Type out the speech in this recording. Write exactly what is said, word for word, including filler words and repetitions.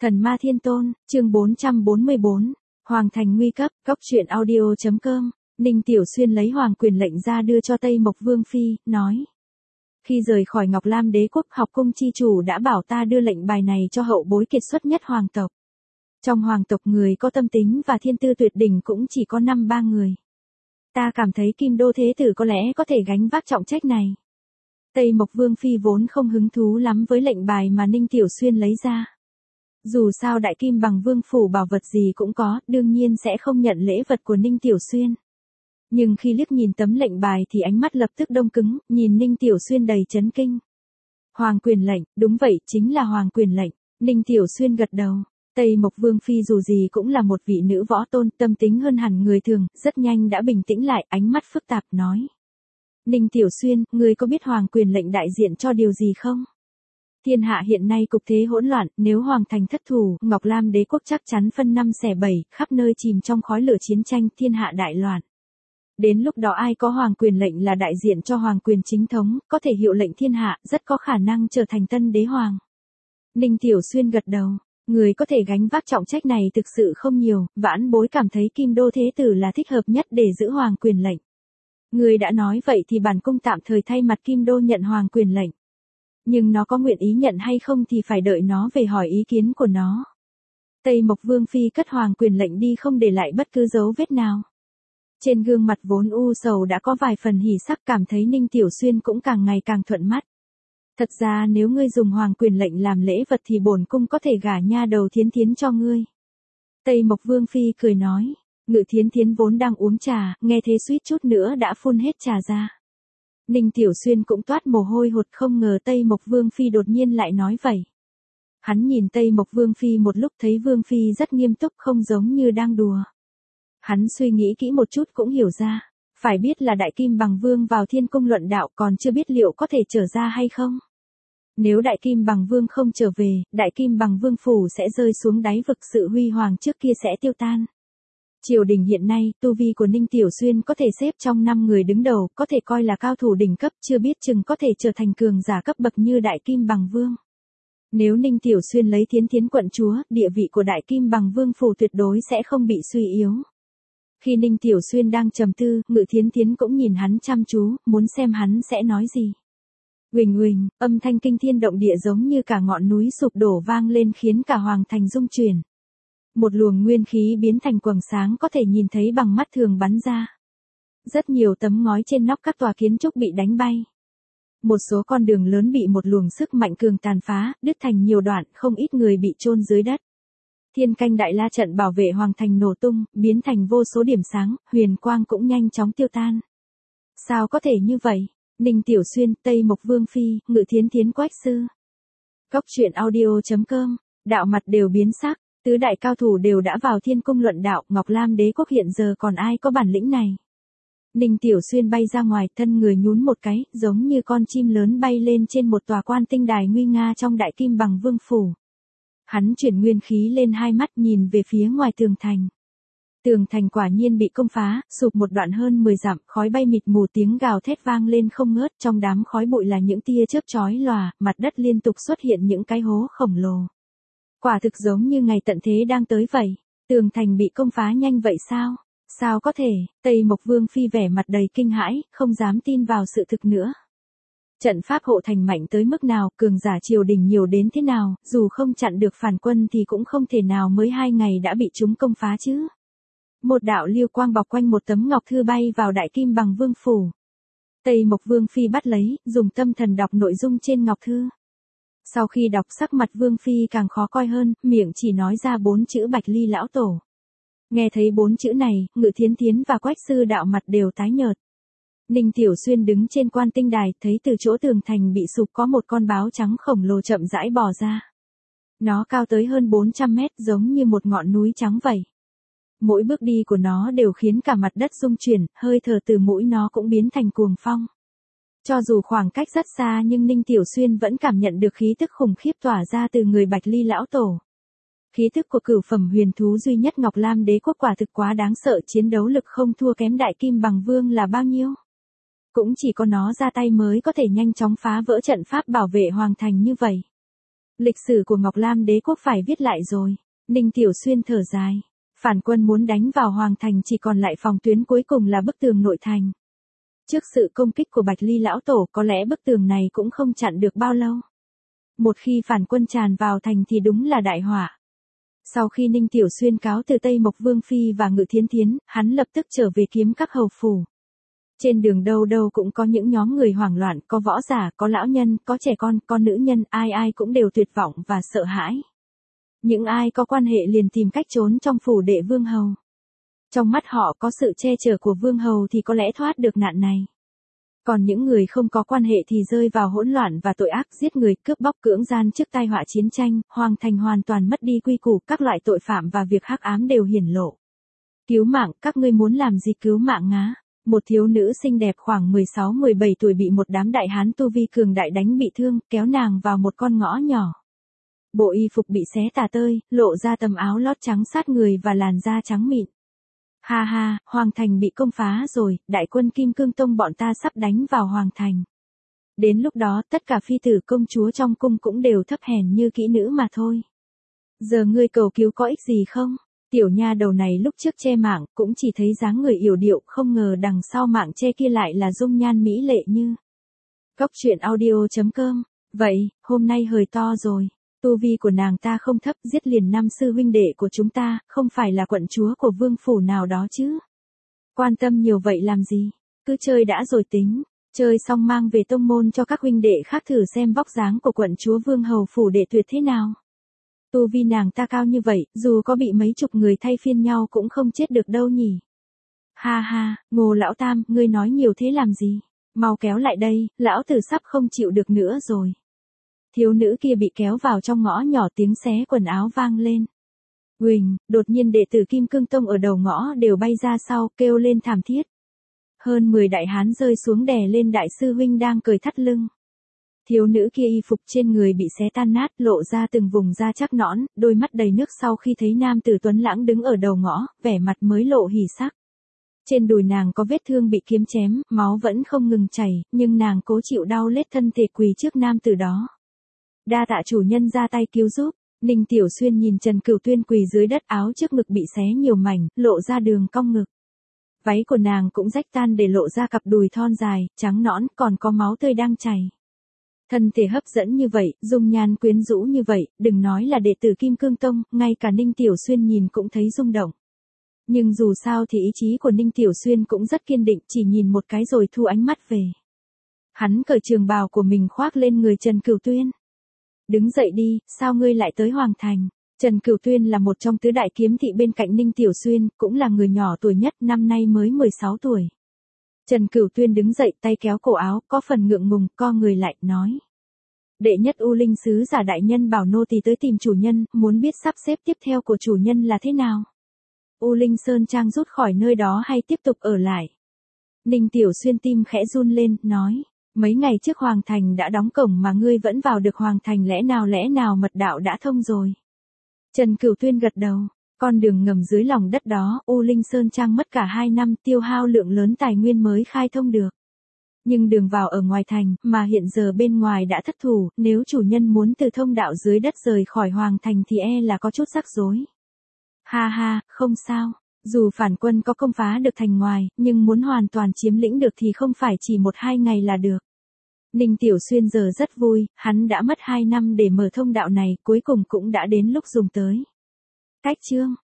Thần Ma Thiên Tôn, chương bốn trăm bốn mươi bốn, Hoàng thành nguy cấp, cốc truyện audio.com, Ninh Tiểu Xuyên lấy hoàng quyền lệnh ra đưa cho Tây Mộc Vương Phi, nói. Khi rời khỏi Ngọc Lam Đế quốc, học cung chi chủ đã bảo ta đưa lệnh bài này cho hậu bối kiệt xuất nhất hoàng tộc. Trong hoàng tộc người có tâm tính và thiên tư tuyệt đỉnh cũng chỉ có năm ba người. Ta cảm thấy Kim Đô Thế Tử có lẽ có thể gánh vác trọng trách này. Tây Mộc Vương Phi vốn không hứng thú lắm với lệnh bài mà Ninh Tiểu Xuyên lấy ra. Dù sao Đại Kim Bằng Vương phủ bảo vật gì cũng có, đương nhiên sẽ không nhận lễ vật của Ninh Tiểu Xuyên. Nhưng khi liếc nhìn tấm lệnh bài thì ánh mắt lập tức đông cứng, nhìn Ninh Tiểu Xuyên đầy chấn kinh. Hoàng quyền lệnh, đúng vậy, chính là hoàng quyền lệnh. Ninh Tiểu Xuyên gật đầu. Tây Mộc Vương Phi dù gì cũng là một vị nữ võ tôn, tâm tính hơn hẳn người thường, rất nhanh đã bình tĩnh lại, ánh mắt phức tạp nói. Ninh Tiểu Xuyên, ngươi có biết hoàng quyền lệnh đại diện cho điều gì không? Thiên hạ hiện nay cục thế hỗn loạn, nếu hoàng thành thất thủ, Ngọc Lam Đế quốc chắc chắn phân năm xẻ bảy, khắp nơi chìm trong khói lửa chiến tranh, thiên hạ đại loạn. Đến lúc đó ai có hoàng quyền lệnh là đại diện cho hoàng quyền chính thống, có thể hiệu lệnh thiên hạ, rất có khả năng trở thành tân đế hoàng. Ninh Tiểu Xuyên gật đầu, người có thể gánh vác trọng trách này thực sự không nhiều, vãn bối cảm thấy Kim Đô Thế Tử là thích hợp nhất để giữ hoàng quyền lệnh. Người đã nói vậy thì bản cung tạm thời thay mặt Kim Đô nhận hoàng quyền lệnh. Nhưng nó có nguyện ý nhận hay không thì phải đợi nó về hỏi ý kiến của nó. Tây Mộc Vương Phi cất hoàng quyền lệnh đi không để lại bất cứ dấu vết nào. Trên gương mặt vốn u sầu đã có vài phần hỉ sắc, cảm thấy Ninh Tiểu Xuyên cũng càng ngày càng thuận mắt. Thật ra nếu ngươi dùng hoàng quyền lệnh làm lễ vật thì bổn cung có thể gả nha đầu Thiến Thiến cho ngươi. Tây Mộc Vương Phi cười nói, Ngự Thiến Thiến vốn đang uống trà, nghe thế suýt chút nữa đã phun hết trà ra. Ninh Tiểu Xuyên cũng toát mồ hôi hột, không ngờ Tây Mộc Vương Phi đột nhiên lại nói vậy. Hắn nhìn Tây Mộc Vương Phi một lúc thấy Vương Phi rất nghiêm túc, không giống như đang đùa. Hắn suy nghĩ kỹ một chút cũng hiểu ra, phải biết là Đại Kim Bằng Vương vào Thiên Cung luận đạo, còn chưa biết liệu có thể trở ra hay không. Nếu Đại Kim Bằng Vương không trở về, Đại Kim Bằng Vương phủ sẽ rơi xuống đáy vực, sự huy hoàng trước kia sẽ tiêu tan. Triều đình hiện nay, tu vi của Ninh Tiểu Xuyên có thể xếp trong năm người đứng đầu, có thể coi là cao thủ đỉnh cấp, chưa biết chừng có thể trở thành cường giả cấp bậc như Đại Kim Bằng Vương. Nếu Ninh Tiểu Xuyên lấy Thiến Thiến quận chúa, địa vị của Đại Kim Bằng Vương phủ tuyệt đối sẽ không bị suy yếu. Khi Ninh Tiểu Xuyên đang trầm tư, Ngự Thiến Thiến cũng nhìn hắn chăm chú, muốn xem hắn sẽ nói gì. Uỳnh uỳnh, âm thanh kinh thiên động địa giống như cả ngọn núi sụp đổ vang lên khiến cả hoàng thành rung chuyển. Một luồng nguyên khí biến thành quầng sáng có thể nhìn thấy bằng mắt thường bắn ra. Rất nhiều tấm ngói trên nóc các tòa kiến trúc bị đánh bay. Một số con đường lớn bị một luồng sức mạnh cường tàn phá, đứt thành nhiều đoạn, không ít người bị chôn dưới đất. Thiên canh đại la trận bảo vệ hoàng thành nổ tung, biến thành vô số điểm sáng, huyền quang cũng nhanh chóng tiêu tan. Sao có thể như vậy? Ninh Tiểu Xuyên, Tây Mộc Vương Phi, Ngự Thiến Thiến Quách Sư. Cốc truyện audio.com, đạo mặt đều biến sắc. Tứ đại cao thủ đều đã vào Thiên Cung luận đạo, Ngọc Lam Đế quốc hiện giờ còn ai có bản lĩnh này. Ninh Tiểu Xuyên bay ra ngoài, thân người nhún một cái, giống như con chim lớn bay lên trên một tòa quan tinh đài nguy nga trong Đại Kim Bằng Vương phủ. Hắn chuyển nguyên khí lên hai mắt, nhìn về phía ngoài tường thành. Tường thành quả nhiên bị công phá, sụp một đoạn hơn mười dặm, khói bay mịt mù, tiếng gào thét vang lên không ngớt, trong đám khói bụi là những tia chớp chói lòa, mặt đất liên tục xuất hiện những cái hố khổng lồ. Quả thực giống như ngày tận thế đang tới vậy. Tường thành bị công phá nhanh vậy sao? Sao có thể? Tây Mộc Vương Phi vẻ mặt đầy kinh hãi, không dám tin vào sự thực nữa. Trận pháp hộ thành mạnh tới mức nào, cường giả triều đình nhiều đến thế nào, dù không chặn được phản quân thì cũng không thể nào mới hai ngày đã bị chúng công phá chứ. Một đạo lưu quang bọc quanh một tấm ngọc thư bay vào Đại Kim Bằng Vương phủ. Tây Mộc Vương Phi bắt lấy, dùng tâm thần đọc nội dung trên ngọc thư. Sau khi đọc sắc mặt Vương Phi càng khó coi hơn, miệng chỉ nói ra bốn chữ Bạch Ly lão tổ. Nghe thấy bốn chữ này, Ngự Thiến Thiến và Quách Sư đạo mặt đều tái nhợt. Ninh Tiểu Xuyên đứng trên quan tinh đài, thấy từ chỗ tường thành bị sụp có một con báo trắng khổng lồ chậm rãi bò ra. Nó cao tới hơn bốn trăm mét, giống như một ngọn núi trắng vậy. Mỗi bước đi của nó đều khiến cả mặt đất rung chuyển, hơi thở từ mũi nó cũng biến thành cuồng phong. Cho dù khoảng cách rất xa nhưng Ninh Tiểu Xuyên vẫn cảm nhận được khí tức khủng khiếp tỏa ra từ người Bạch Ly lão tổ. Khí tức của cửu phẩm huyền thú duy nhất Ngọc Lam Đế quốc quả thực quá đáng sợ, chiến đấu lực không thua kém Đại Kim Bằng Vương là bao nhiêu. Cũng chỉ có nó ra tay mới có thể nhanh chóng phá vỡ trận pháp bảo vệ hoàng thành như vậy. Lịch sử của Ngọc Lam đế quốc phải viết lại rồi. Ninh Tiểu Xuyên thở dài. Phản quân muốn đánh vào Hoàng Thành, chỉ còn lại phòng tuyến cuối cùng là bức tường nội thành. Trước sự công kích của Bạch Ly lão tổ, có lẽ bức tường này cũng không chặn được bao lâu. Một khi phản quân tràn vào thành thì đúng là đại họa. Sau khi Ninh Tiểu Xuyên cáo từ Tây Mộc Vương Phi và Ngự Thiến Thiến, hắn lập tức trở về kiếm các hầu phủ. Trên đường đâu đâu cũng có những nhóm người hoảng loạn, có võ giả, có lão nhân, có trẻ con, có nữ nhân, ai ai cũng đều tuyệt vọng và sợ hãi. Những ai có quan hệ liền tìm cách trốn trong phủ đệ vương hầu. Trong mắt họ có sự che chở của vương hầu thì có lẽ thoát được nạn này. Còn những người không có quan hệ thì rơi vào hỗn loạn và tội ác, giết người, cướp bóc, cưỡng gian trước tai họa chiến tranh, Hoàng Thành hoàn toàn mất đi quy củ, các loại tội phạm và việc hắc ám đều hiển lộ. Cứu mạng, các ngươi muốn làm gì cứu mạng ngá? Một thiếu nữ xinh đẹp khoảng mười sáu mười bảy tuổi bị một đám đại hán tu vi cường đại đánh bị thương, kéo nàng vào một con ngõ nhỏ. Bộ y phục bị xé tả tơi, lộ ra tấm áo lót trắng sát người và làn da trắng mịn. Ha ha, Hoàng Thành bị công phá rồi, đại quân Kim Cương Tông bọn ta sắp đánh vào Hoàng Thành. Đến lúc đó tất cả phi tử công chúa trong cung cũng đều thấp hèn như kỹ nữ mà thôi. Giờ ngươi cầu cứu có ích gì không? Tiểu nha đầu này lúc trước che mạng cũng chỉ thấy dáng người yểu điệu, không ngờ đằng sau mạng che kia lại là dung nhan mỹ lệ như. Cốc truyện audio chấm com. Vậy, hôm nay hời to rồi. Tu vi của nàng ta không thấp, giết liền năm sư huynh đệ của chúng ta, không phải là quận chúa của vương phủ nào đó chứ. Quan tâm nhiều vậy làm gì, cứ chơi đã rồi tính, chơi xong mang về tông môn cho các huynh đệ khác thử xem vóc dáng của quận chúa vương hầu phủ đệ tuyệt thế nào. Tu vi nàng ta cao như vậy, dù có bị mấy chục người thay phiên nhau cũng không chết được đâu nhỉ. Ha ha, Ngô lão tam, ngươi nói nhiều thế làm gì, mau kéo lại đây, lão tử sắp không chịu được nữa rồi. Thiếu nữ kia bị kéo vào trong ngõ nhỏ, tiếng xé quần áo vang lên. Huỳnh, đột nhiên đệ tử Kim Cương Tông ở đầu ngõ đều bay ra sau, kêu lên thảm thiết. Hơn mười đại hán rơi xuống đè lên đại sư huynh đang cười thắt lưng. Thiếu nữ kia y phục trên người bị xé tan nát, lộ ra từng vùng da chắc nõn, đôi mắt đầy nước sau khi thấy nam tử tuấn lãng đứng ở đầu ngõ, vẻ mặt mới lộ hỉ sắc. Trên đùi nàng có vết thương bị kiếm chém, máu vẫn không ngừng chảy, nhưng nàng cố chịu đau lết thân thể quỳ trước nam tử đó. Đa tạ chủ nhân ra tay cứu giúp. Ninh Tiểu Xuyên nhìn Trần Cửu Tuyên quỳ dưới đất, áo trước ngực bị xé nhiều mảnh, lộ ra đường cong ngực. Váy của nàng cũng rách tan để lộ ra cặp đùi thon dài, trắng nõn, còn có máu tươi đang chảy. Thân thể hấp dẫn như vậy, dung nhan quyến rũ như vậy, đừng nói là đệ tử Kim Cương Tông, ngay cả Ninh Tiểu Xuyên nhìn cũng thấy rung động. Nhưng dù sao thì ý chí của Ninh Tiểu Xuyên cũng rất kiên định, chỉ nhìn một cái rồi thu ánh mắt về. Hắn cởi trường bào của mình khoác lên người Trần Cửu Tuyên. Đứng dậy đi, sao ngươi lại tới Hoàng Thành? Trần Cửu Tuyên là một trong tứ đại kiếm thị bên cạnh Ninh Tiểu Xuyên, cũng là người nhỏ tuổi nhất, năm nay mới mười sáu tuổi. Trần Cửu Tuyên đứng dậy, tay kéo cổ áo, có phần ngượng ngùng, co người lại, nói. Đệ nhất U Linh sứ giả đại nhân bảo nô tỳ tới tìm chủ nhân, muốn biết sắp xếp tiếp theo của chủ nhân là thế nào? U Linh Sơn Trang rút khỏi nơi đó hay tiếp tục ở lại? Ninh Tiểu Xuyên tim khẽ run lên, nói. Mấy ngày trước Hoàng Thành đã đóng cổng mà ngươi vẫn vào được Hoàng Thành, lẽ nào lẽ nào mật đạo đã thông rồi? Trần Cửu Tuyên gật đầu, con đường ngầm dưới lòng đất đó, U Linh Sơn Trang mất cả hai năm, tiêu hao lượng lớn tài nguyên mới khai thông được. Nhưng đường vào ở ngoài thành, mà hiện giờ bên ngoài đã thất thủ, nếu chủ nhân muốn từ thông đạo dưới đất rời khỏi Hoàng Thành thì e là có chút rắc rối. Ha ha, không sao. Dù phản quân có công phá được thành ngoài, nhưng muốn hoàn toàn chiếm lĩnh được thì không phải chỉ một hai ngày là được. Ninh Tiểu Xuyên giờ rất vui, hắn đã mất hai năm để mở thông đạo này, cuối cùng cũng đã đến lúc dùng tới. Cách chương